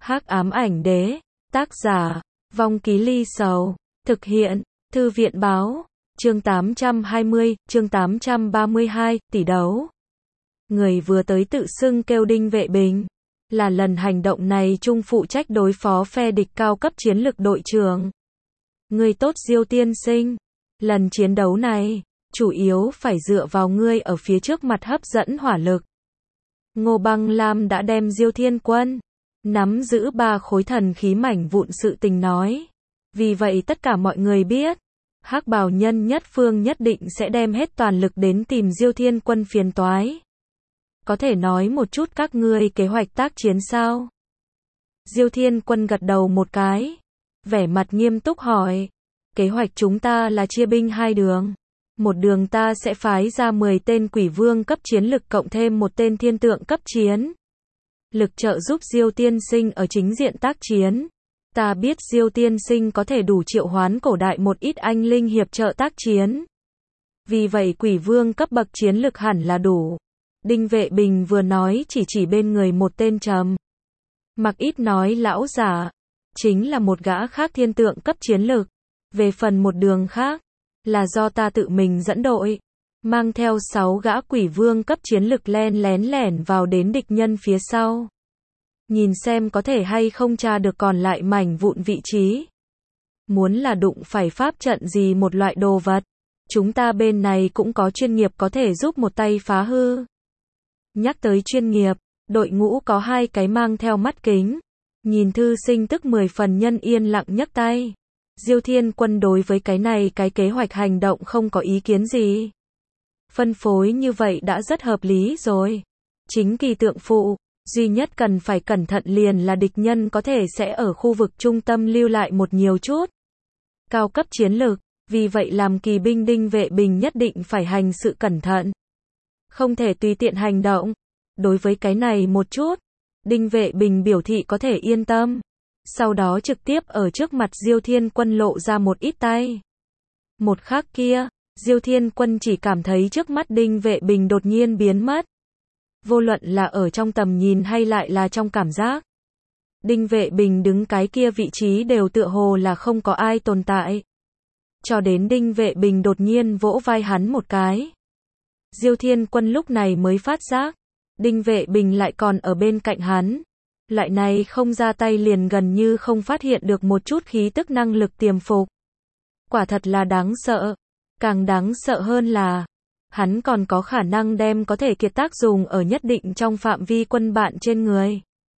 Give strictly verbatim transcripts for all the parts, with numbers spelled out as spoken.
Hắc ám ảnh đế, tác giả, Vong Ký Ly Sầu, thực hiện, Thư viện báo, chương tám trăm hai mươi, chương tám trăm ba mươi hai, tỷ đấu. Người vừa tới tự xưng kêu Đinh Vệ Bình, là lần hành động này chung phụ trách đối phó phe địch cao cấp chiến lực đội trưởng. Người tốt Diêu tiên sinh, lần chiến đấu này, chủ yếu phải dựa vào ngươi ở phía trước mặt hấp dẫn hỏa lực. Ngô Băng Lam đã đem Diêu Thiên Quân nắm giữ ba khối thần khí mảnh vụn sự tình nói. Vì vậy tất cả mọi người biết, Hắc Bào Nhân nhất phương nhất định sẽ đem hết toàn lực đến tìm Diêu Thiên Quân phiền toái. Có thể nói một chút các ngươi kế hoạch tác chiến sao? Diêu Thiên Quân gật đầu một cái, vẻ mặt nghiêm túc hỏi. Kế hoạch chúng ta là chia binh hai đường. Một đường ta sẽ phái ra mười tên quỷ vương cấp chiến lực cộng thêm một tên thiên tượng cấp chiến lực trợ giúp Diêu tiên sinh ở chính diện tác chiến. Ta biết Diêu tiên sinh có thể đủ triệu hoán cổ đại một ít anh linh hiệp trợ tác chiến. Vì vậy quỷ vương cấp bậc chiến lực hẳn là đủ. Đinh Vệ Bình vừa nói chỉ chỉ bên người một tên trầm mặc ít nói lão giả, chính là một gã khác thiên tượng cấp chiến lực. Về phần một đường khác, là do ta tự mình dẫn đội, mang theo sáu gã quỷ vương cấp chiến lực len lén lẻn vào đến địch nhân phía sau. Nhìn xem có thể hay không tra được còn lại mảnh vụn vị trí. Muốn là đụng phải pháp trận gì một loại đồ vật, chúng ta bên này cũng có chuyên nghiệp có thể giúp một tay phá hư. Nhắc tới chuyên nghiệp, đội ngũ có hai cái mang theo mắt kính. Nhìn thư sinh tức mười phần nhân yên lặng nhấc tay. Diêu Thiên Quân đối với cái này cái kế hoạch hành động không có ý kiến gì. Phân phối như vậy đã rất hợp lý rồi. Chính kỳ tượng phụ, duy nhất cần phải cẩn thận liền là địch nhân có thể sẽ ở khu vực trung tâm lưu lại một nhiều chút cao cấp chiến lược, vì vậy làm kỳ binh Đinh Vệ Bình nhất định phải hành sự cẩn thận. Không thể tùy tiện hành động. Đối với cái này một chút, Đinh Vệ Bình biểu thị có thể yên tâm. Sau đó trực tiếp ở trước mặt Diêu Thiên Quân lộ ra một ít tay. Một khắc kia, Diêu Thiên Quân chỉ cảm thấy trước mắt Đinh Vệ Bình đột nhiên biến mất. Vô luận là ở trong tầm nhìn hay lại là trong cảm giác. Đinh Vệ Bình đứng cái kia vị trí đều tựa hồ là không có ai tồn tại. Cho đến Đinh Vệ Bình đột nhiên vỗ vai hắn một cái. Diêu Thiên Quân lúc này mới phát giác, Đinh Vệ Bình lại còn ở bên cạnh hắn. Loại này không ra tay liền gần như không phát hiện được một chút khí tức năng lực tiềm phục. Quả thật là đáng sợ. Càng đáng sợ hơn là, hắn còn có khả năng đem có thể kiệt tác dùng ở nhất định trong phạm vi quân bạn trên người.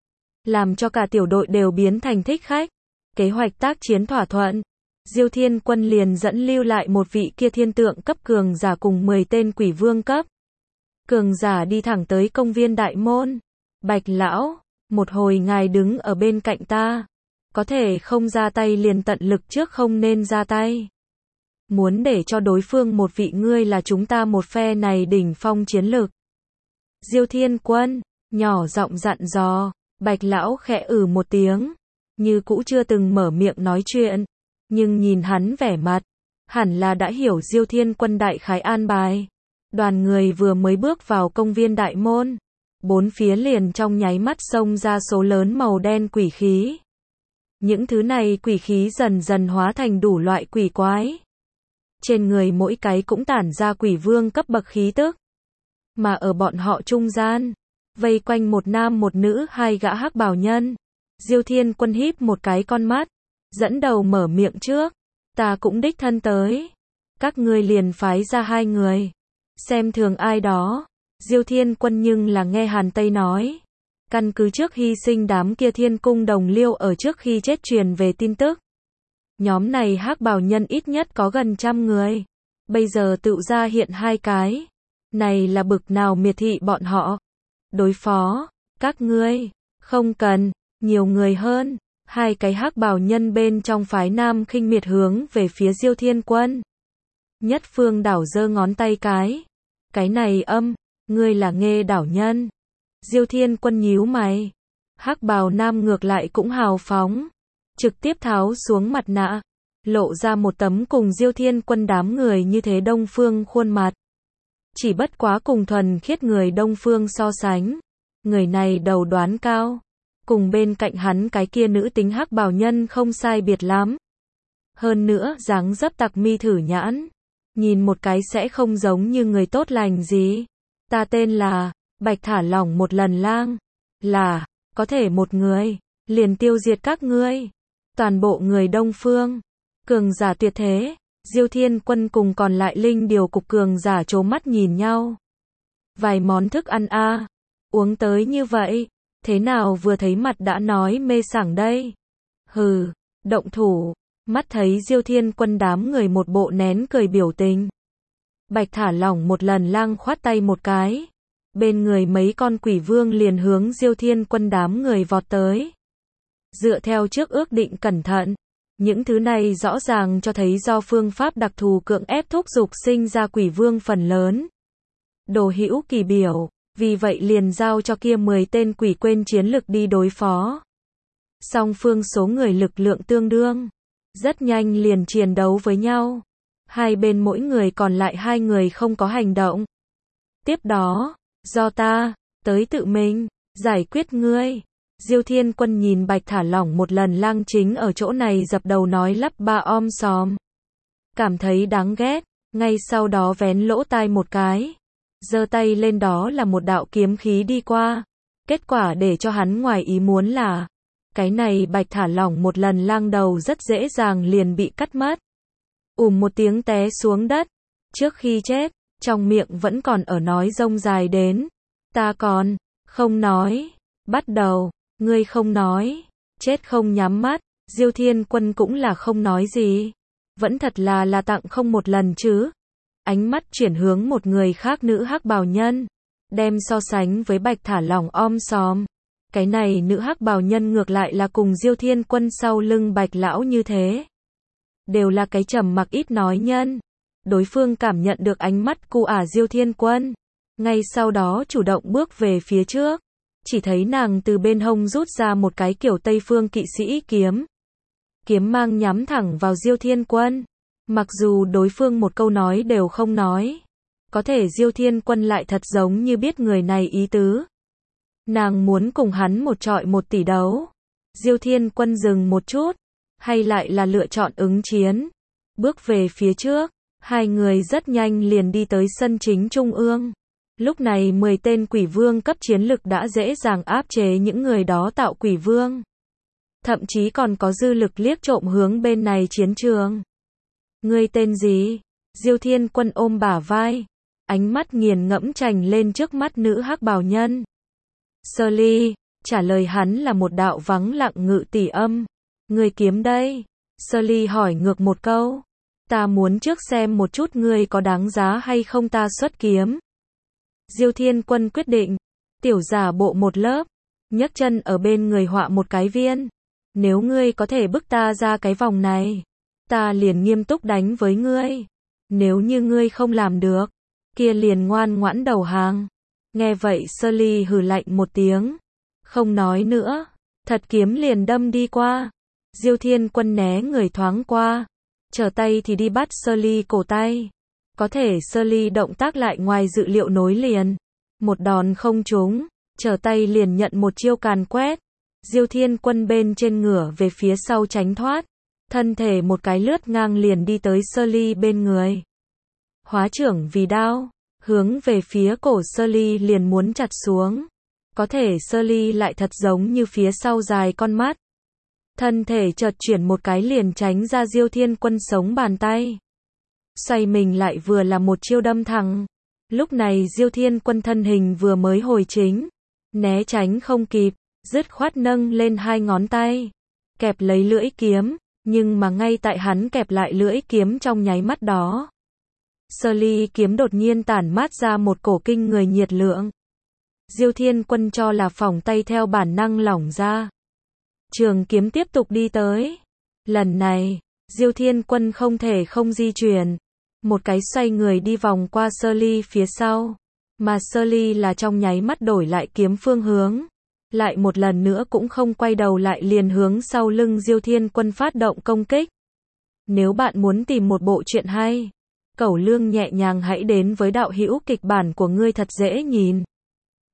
Làm cho cả tiểu đội đều biến thành thích khách. Kế hoạch tác chiến thỏa thuận. Diêu Thiên Quân liền dẫn lưu lại một vị kia thiên tượng cấp cường giả cùng mười tên quỷ vương cấp cường giả đi thẳng tới công viên đại môn. Bạch lão, một hồi ngài đứng ở bên cạnh ta. Có thể không ra tay liền tận lực trước không nên ra tay. Muốn để cho đối phương một vị ngươi là chúng ta một phe này đỉnh phong chiến lực. Diêu Thiên Quân, nhỏ giọng dặn dò. Bạch lão khẽ ử một tiếng. Như cũ chưa từng mở miệng nói chuyện. Nhưng nhìn hắn vẻ mặt, hẳn là đã hiểu Diêu Thiên Quân đại khái an bài. Đoàn người vừa mới bước vào công viên đại môn. Bốn phía liền trong nháy mắt xông ra số lớn màu đen quỷ khí. Những thứ này quỷ khí dần dần hóa thành đủ loại quỷ quái. Trên người mỗi cái cũng tản ra quỷ vương cấp bậc khí tức. Mà ở bọn họ trung gian, vây quanh một nam một nữ hai gã hắc bào nhân. Diêu Thiên Quân híp một cái con mắt, dẫn đầu mở miệng trước. Ta cũng đích thân tới. Các ngươi liền phái ra hai người. Xem thường ai đó. Diêu Thiên Quân nhưng là nghe Hàn Tây nói. Căn cứ trước hy sinh đám kia thiên cung đồng liêu ở trước khi chết truyền về tin tức. Nhóm này hắc bào nhân ít nhất có gần trăm người. Bây giờ tự ra hiện hai cái. Này là bực nào miệt thị bọn họ. Đối phó, các ngươi, không cần, nhiều người hơn. Hai cái hắc bào nhân bên trong phái nam khinh miệt hướng về phía Diêu Thiên Quân. Nhất phương đảo giơ ngón tay cái. Cái này âm, ngươi là Nghê đảo nhân. Diêu Thiên Quân nhíu mày. Hắc bào nam ngược lại cũng hào phóng. Trực tiếp tháo xuống mặt nạ. Lộ ra một tấm cùng Diêu Thiên Quân đám người như thế đông phương khuôn mặt. Chỉ bất quá cùng thuần khiết người đông phương so sánh. Người này đầu đoán cao. cùng bên cạnh hắn cái kia nữ tính hắc bào nhân không sai biệt lắm. Hơn nữa, dáng dấp tặc mi thử nhãn, nhìn một cái sẽ không giống như người tốt lành gì. Ta tên là, Bạch thả lỏng một lần lang, là, có thể một người, liền tiêu diệt các ngươi. Toàn bộ người Đông Phương, cường giả tuyệt thế, Diêu Thiên Quân cùng còn lại linh điều cục cường giả trố mắt nhìn nhau. Vài món thức ăn a à, uống tới như vậy, thế nào vừa thấy mặt đã nói mê sảng đây. Hừ, động thủ, mắt thấy Diêu Thiên Quân đám người một bộ nén cười biểu tình. Bạch thả lỏng một lần lang khoát tay một cái. Bên người mấy con quỷ vương liền hướng Diêu Thiên Quân đám người vọt tới. Dựa theo trước ước định cẩn thận, những thứ này rõ ràng cho thấy do phương pháp đặc thù cưỡng ép thúc dục sinh ra quỷ vương phần lớn. Đồ hữu kỳ biểu, vì vậy liền giao cho kia mười tên quỷ quên chiến lực đi đối phó. Song phương số người lực lượng tương đương, rất nhanh liền chiến đấu với nhau. Hai bên mỗi người còn lại hai người không có hành động. Tiếp đó, do ta, tới tự mình, giải quyết ngươi. Diêu Thiên Quân nhìn Bạch thả lỏng một lần lang chính ở chỗ này dập đầu nói lắp ba om sòm. Cảm thấy đáng ghét, ngay sau đó vén lỗ tai một cái. Giơ tay lên đó là một đạo kiếm khí đi qua. Kết quả để cho hắn ngoài ý muốn là, cái này Bạch thả lỏng một lần lang đầu rất dễ dàng liền bị cắt mất. Ùm một tiếng té xuống đất. Trước khi chết, trong miệng vẫn còn ở nói rông dài đến. Ta còn, không nói. Bắt đầu, ngươi không nói. Chết không nhắm mắt. Diêu Thiên Quân cũng là không nói gì. Vẫn thật là là tặng không một lần chứ. Ánh mắt chuyển hướng một người khác nữ hắc bào nhân. Đem so sánh với Bạch thả lỏng om sòm. Cái này nữ hắc bào nhân ngược lại là cùng Diêu Thiên Quân sau lưng Bạch lão như thế. Đều là cái trầm mặc ít nói nhân. Đối phương cảm nhận được ánh mắt cu ả Diêu Thiên Quân. Ngay sau đó chủ động bước về phía trước. Chỉ thấy nàng từ bên hông rút ra một cái kiểu Tây phương kỵ sĩ kiếm. Kiếm mang nhắm thẳng vào Diêu Thiên Quân. Mặc dù đối phương một câu nói đều không nói. Có thể Diêu Thiên Quân lại thật giống như biết người này ý tứ. Nàng muốn cùng hắn một trọi một tỷ đấu. Diêu Thiên Quân dừng một chút. Hay lại là lựa chọn ứng chiến. Bước về phía trước. Hai người rất nhanh liền đi tới sân chính trung ương. Lúc này mười tên quỷ vương cấp chiến lực đã dễ dàng áp chế những người đó tạo quỷ vương. Thậm chí còn có dư lực liếc trộm hướng bên này chiến trường. Ngươi tên gì? Diêu Thiên Quân ôm bả vai. Ánh mắt nghiền ngẫm trành lên trước mắt nữ hắc bào nhân. Sơ ly, trả lời hắn là một đạo vắng lặng ngự tỷ âm. Ngươi kiếm đây. Sơ ly hỏi ngược một câu. Ta muốn trước xem một chút ngươi có đáng giá hay không ta xuất kiếm. Diêu Thiên Quân quyết định. Tiểu giả bộ một lớp. Nhấc chân ở bên người họa một cái viên. Nếu ngươi có thể bức ta ra cái vòng này, ta liền nghiêm túc đánh với ngươi. Nếu như ngươi không làm được, kia liền ngoan ngoãn đầu hàng. Nghe vậy Sơ ly hừ lạnh một tiếng. Không nói nữa. Thật kiếm liền đâm đi qua. Diêu Thiên Quân né người thoáng qua. Trở tay thì đi bắt Sơ ly cổ tay. Có thể Sơ ly động tác lại ngoài dự liệu nối liền. Một đòn không trúng. Trở tay liền nhận một chiêu càn quét. Diêu Thiên Quân bên trên ngửa về phía sau tránh thoát. Thân thể một cái lướt ngang liền đi tới Sơ ly bên người. Hóa trưởng vì đao. Hướng về phía cổ Sơ ly liền muốn chặt xuống. Có thể Sơ ly lại thật giống như phía sau dài con mắt. Thân thể chợt chuyển một cái liền tránh ra Diêu Thiên Quân sống bàn tay. Xoay mình lại vừa là một chiêu đâm thẳng. Lúc này Diêu Thiên Quân thân hình vừa mới hồi chính. Né tránh không kịp. Dứt khoát nâng lên hai ngón tay. Kẹp lấy lưỡi kiếm. Nhưng mà ngay tại hắn kẹp lại lưỡi kiếm trong nháy mắt đó. Sơ ly kiếm đột nhiên tản mát ra một cổ kinh người nhiệt lượng. Diêu Thiên Quân cho là phỏng tay theo bản năng lỏng ra. Trường kiếm tiếp tục đi tới. Lần này, Diêu Thiên Quân không thể không di chuyển. Một cái xoay người đi vòng qua Sơ ly phía sau. Mà Sơ ly là trong nháy mắt đổi lại kiếm phương hướng. Lại một lần nữa cũng không quay đầu lại liền hướng sau lưng Diêu Thiên Quân phát động công kích. Nếu bạn muốn tìm một bộ truyện hay, Cẩu Lương nhẹ nhàng hãy đến với đạo hữu kịch bản của ngươi thật dễ nhìn.